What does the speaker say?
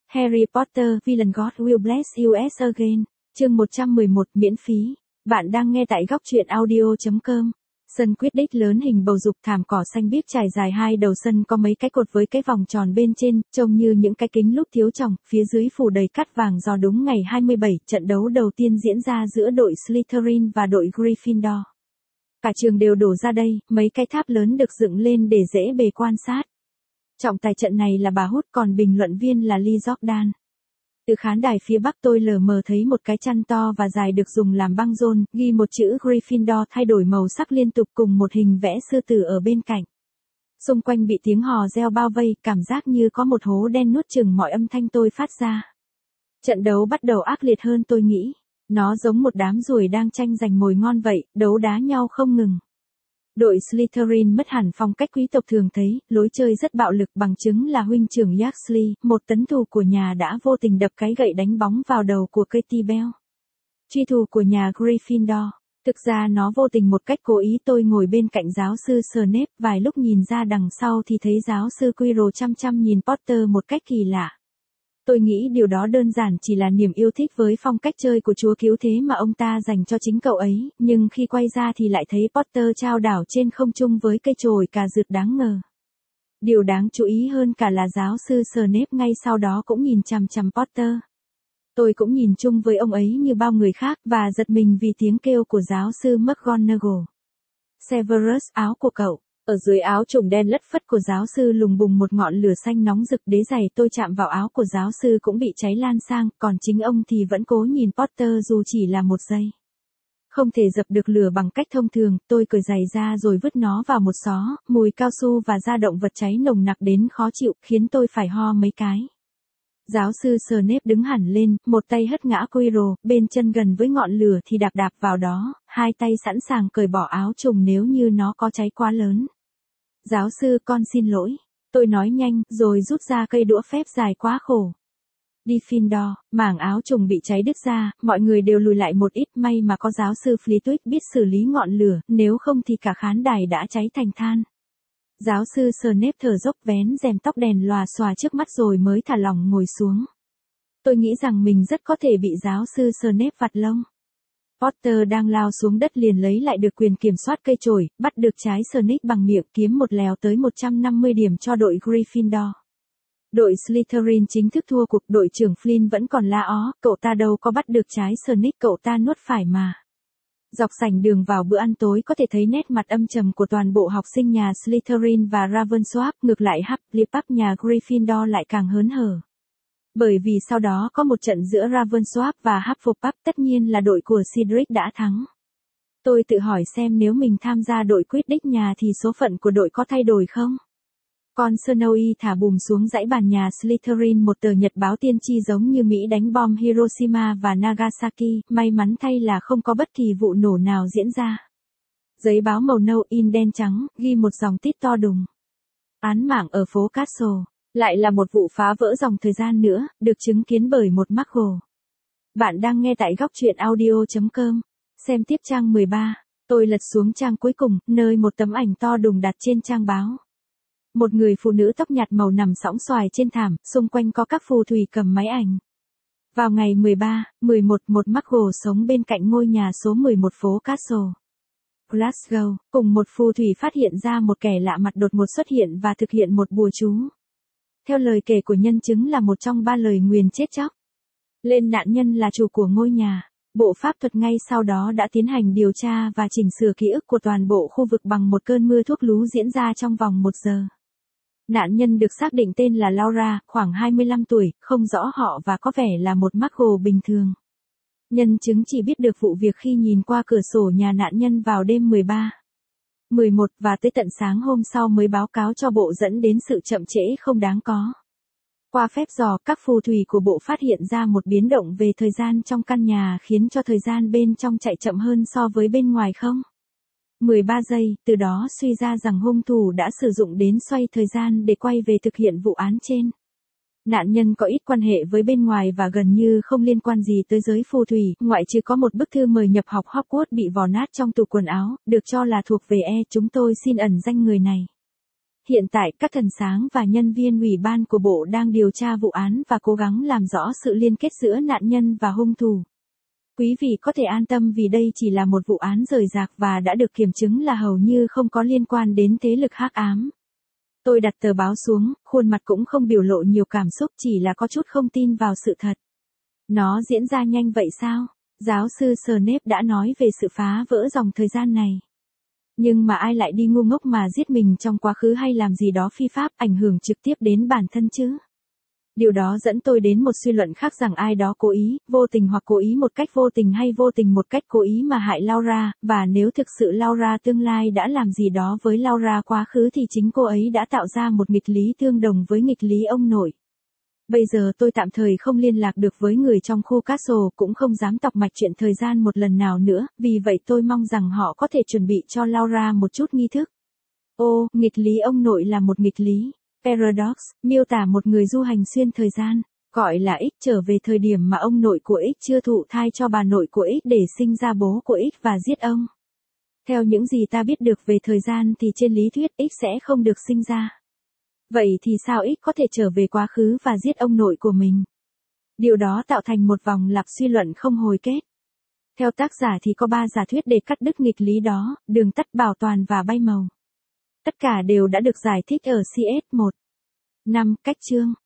Harry Potter, Villain God Will Bless You Again, chương 111 miễn phí. Bạn đang nghe tại góc truyện audio.com. Sân Quidditch lớn hình bầu dục, thảm cỏ xanh biếc trải dài hai đầu sân, có mấy cái cột với cái vòng tròn bên trên, trông như những cái kính lúp thiếu tròng, phía dưới phủ đầy cát vàng do đúng ngày 27, trận đấu đầu tiên diễn ra giữa đội Slytherin và đội Gryffindor. Cả trường đều đổ ra đây, mấy cái tháp lớn được dựng lên để dễ bề quan sát. Trọng tài trận này là bà Hút, còn bình luận viên là Lee Jordan. Từ khán đài phía bắc tôi lờ mờ thấy một cái chăn to và dài được dùng làm băng rôn, ghi một chữ Gryffindor thay đổi màu sắc liên tục cùng một hình vẽ sư tử ở bên cạnh. Xung quanh bị tiếng hò reo bao vây, cảm giác như có một hố đen nuốt chửng mọi âm thanh tôi phát ra. Trận đấu bắt đầu ác liệt hơn tôi nghĩ. Nó giống một đám ruồi đang tranh giành mồi ngon vậy, đấu đá nhau không ngừng. Đội Slytherin mất hẳn phong cách quý tộc thường thấy, lối chơi rất bạo lực, bằng chứng là huynh trưởng Yaxley, một tấn thù của nhà đã vô tình đập cái gậy đánh bóng vào đầu của Katie Bell, truy thủ của nhà Gryffindor. Thực ra nó vô tình một cách cố ý. Tôi ngồi bên cạnh giáo sư Snape, vài lúc nhìn ra đằng sau thì thấy giáo sư Quirrell chăm chăm nhìn Potter một cách kỳ lạ. Tôi nghĩ điều đó đơn giản chỉ là niềm yêu thích với phong cách chơi của chúa cứu thế mà ông ta dành cho chính cậu ấy, nhưng khi quay ra thì lại thấy Potter chao đảo trên không trung với cây chổi cà rượt đáng ngờ. Điều đáng chú ý hơn cả là giáo sư Snape ngay sau đó cũng nhìn chằm chằm Potter. Tôi cũng nhìn chung với ông ấy như bao người khác và giật mình vì tiếng kêu của giáo sư McGonagall. Severus, áo của cậu. Ở dưới áo trùng đen lất phất của giáo sư lùng bùng một ngọn lửa xanh nóng rực, đế giày tôi chạm vào áo của giáo sư cũng bị cháy lan sang, còn chính ông thì vẫn cố nhìn Potter dù chỉ là một giây. Không thể dập được lửa bằng cách thông thường, tôi cởi giày ra rồi vứt nó vào một xó, mùi cao su và da động vật cháy nồng nặc đến khó chịu, khiến tôi phải ho mấy cái. Giáo sư Snape đứng hẳn lên, một tay hất ngã Quirrell, bên chân gần với ngọn lửa thì đạp đạp vào đó, hai tay sẵn sàng cởi bỏ áo trùng nếu như nó có cháy quá lớn. Giáo sư, con xin lỗi. Tôi nói nhanh, rồi rút ra cây đũa phép dài quá khổ. Gryffindor, mảng áo trùng bị cháy đứt ra, mọi người đều lùi lại một ít, may mà có giáo sư Flitwick biết xử lý ngọn lửa, nếu không thì cả khán đài đã cháy thành than. Giáo sư Snape thở dốc vén rèm tóc đèn lòa xòa trước mắt rồi mới thả lỏng ngồi xuống. Tôi nghĩ rằng mình rất có thể bị giáo sư Snape vặt lông. Potter đang lao xuống đất liền lấy lại được quyền kiểm soát cây chổi, bắt được trái Snape bằng miệng, kiếm một lèo tới 150 điểm cho đội Gryffindor. Đội Slytherin chính thức thua cuộc, đội trưởng Flynn vẫn còn la ó, cậu ta đâu có bắt được trái Snape, cậu ta nuốt phải mà. Dọc sảnh đường vào bữa ăn tối có thể thấy nét mặt âm trầm của toàn bộ học sinh nhà Slytherin và Ravenclaw, ngược lại Hufflepuff nhà Gryffindor lại càng hớn hở. Bởi vì sau đó có một trận giữa Ravenclaw và Hufflepuff, tất nhiên là đội của Cedric đã thắng. Tôi tự hỏi xem nếu mình tham gia đội Quidditch nhà thì số phận của đội có thay đổi không? Con Snowy thả bùm xuống dãy bàn nhà Slytherin một tờ nhật báo tiên tri giống như Mỹ đánh bom Hiroshima và Nagasaki, may mắn thay là không có bất kỳ vụ nổ nào diễn ra. Giấy báo màu nâu in đen trắng, ghi một dòng tít to đùng. Án mạng ở phố Castle, lại là một vụ phá vỡ dòng thời gian nữa, được chứng kiến bởi một Muggle. Bạn đang nghe tại góc truyện audio.com. Xem tiếp trang 13. Tôi lật xuống trang cuối cùng, nơi một tấm ảnh to đùng đặt trên trang báo. Một người phụ nữ tóc nhạt màu nằm sõng xoài trên thảm, xung quanh có các phù thủy cầm máy ảnh. Vào ngày 13/11, một Muggle sống bên cạnh ngôi nhà số 11 phố Castle, Glasgow, cùng một phù thủy phát hiện ra một kẻ lạ mặt đột ngột xuất hiện và thực hiện một bùa chú. Theo lời kể của nhân chứng là một trong 3 lời nguyền chết chóc lên nạn nhân là chủ của ngôi nhà. Bộ pháp thuật ngay sau đó đã tiến hành điều tra và chỉnh sửa ký ức của toàn bộ khu vực bằng một cơn mưa thuốc lú diễn ra trong vòng 1 giờ. Nạn nhân được xác định tên là Laura, khoảng 25 tuổi, không rõ họ và có vẻ là một Muggle bình thường. Nhân chứng chỉ biết được vụ việc khi nhìn qua cửa sổ nhà nạn nhân vào đêm 13/11 và tới tận sáng hôm sau mới báo cáo cho bộ, dẫn đến sự chậm trễ không đáng có. Qua phép dò, các phù thủy của bộ phát hiện ra một biến động về thời gian trong căn nhà khiến cho thời gian bên trong chạy chậm hơn so với bên ngoài không? 13 giây, từ đó suy ra rằng hung thủ đã sử dụng đến xoay thời gian để quay về thực hiện vụ án trên. Nạn nhân có ít quan hệ với bên ngoài và gần như không liên quan gì tới giới phù thủy, ngoại trừ có một bức thư mời nhập học Hogwarts bị vò nát trong tủ quần áo, được cho là thuộc về chúng tôi xin ẩn danh người này. Hiện tại các thần sáng và nhân viên ủy ban của bộ đang điều tra vụ án và cố gắng làm rõ sự liên kết giữa nạn nhân và hung thủ. Quý vị có thể an tâm vì đây chỉ là một vụ án rời rạc và đã được kiểm chứng là hầu như không có liên quan đến thế lực hắc ám. Tôi đặt tờ báo xuống, khuôn mặt cũng không biểu lộ nhiều cảm xúc, chỉ là có chút không tin vào sự thật. Nó diễn ra nhanh vậy sao? Giáo sư Snape đã nói về sự phá vỡ dòng thời gian này. Nhưng mà ai lại đi ngu ngốc mà giết mình trong quá khứ hay làm gì đó phi pháp ảnh hưởng trực tiếp đến bản thân chứ? Điều đó dẫn tôi đến một suy luận khác rằng ai đó cố ý, vô tình hoặc cố ý một cách vô tình hay vô tình một cách cố ý mà hại Laura, và nếu thực sự Laura tương lai đã làm gì đó với Laura quá khứ thì chính cô ấy đã tạo ra một nghịch lý tương đồng với nghịch lý ông nội. Bây giờ tôi tạm thời không liên lạc được với người trong khu Castle, cũng không dám tọc mạch chuyện thời gian một lần nào nữa, vì vậy tôi mong rằng họ có thể chuẩn bị cho Laura một chút nghi thức. Ô, nghịch lý ông nội là một nghịch lý. Paradox, miêu tả một người du hành xuyên thời gian, gọi là X trở về thời điểm mà ông nội của X chưa thụ thai cho bà nội của X để sinh ra bố của X và giết ông. Theo những gì ta biết được về thời gian thì trên lý thuyết X sẽ không được sinh ra. Vậy thì sao X có thể trở về quá khứ và giết ông nội của mình? Điều đó tạo thành một vòng lặp suy luận không hồi kết. Theo tác giả thì có 3 giả thuyết để cắt đứt nghịch lý đó, đường tắt, bảo toàn và bay màu. Tất cả đều đã được giải thích ở CS1. 5. Cách chương.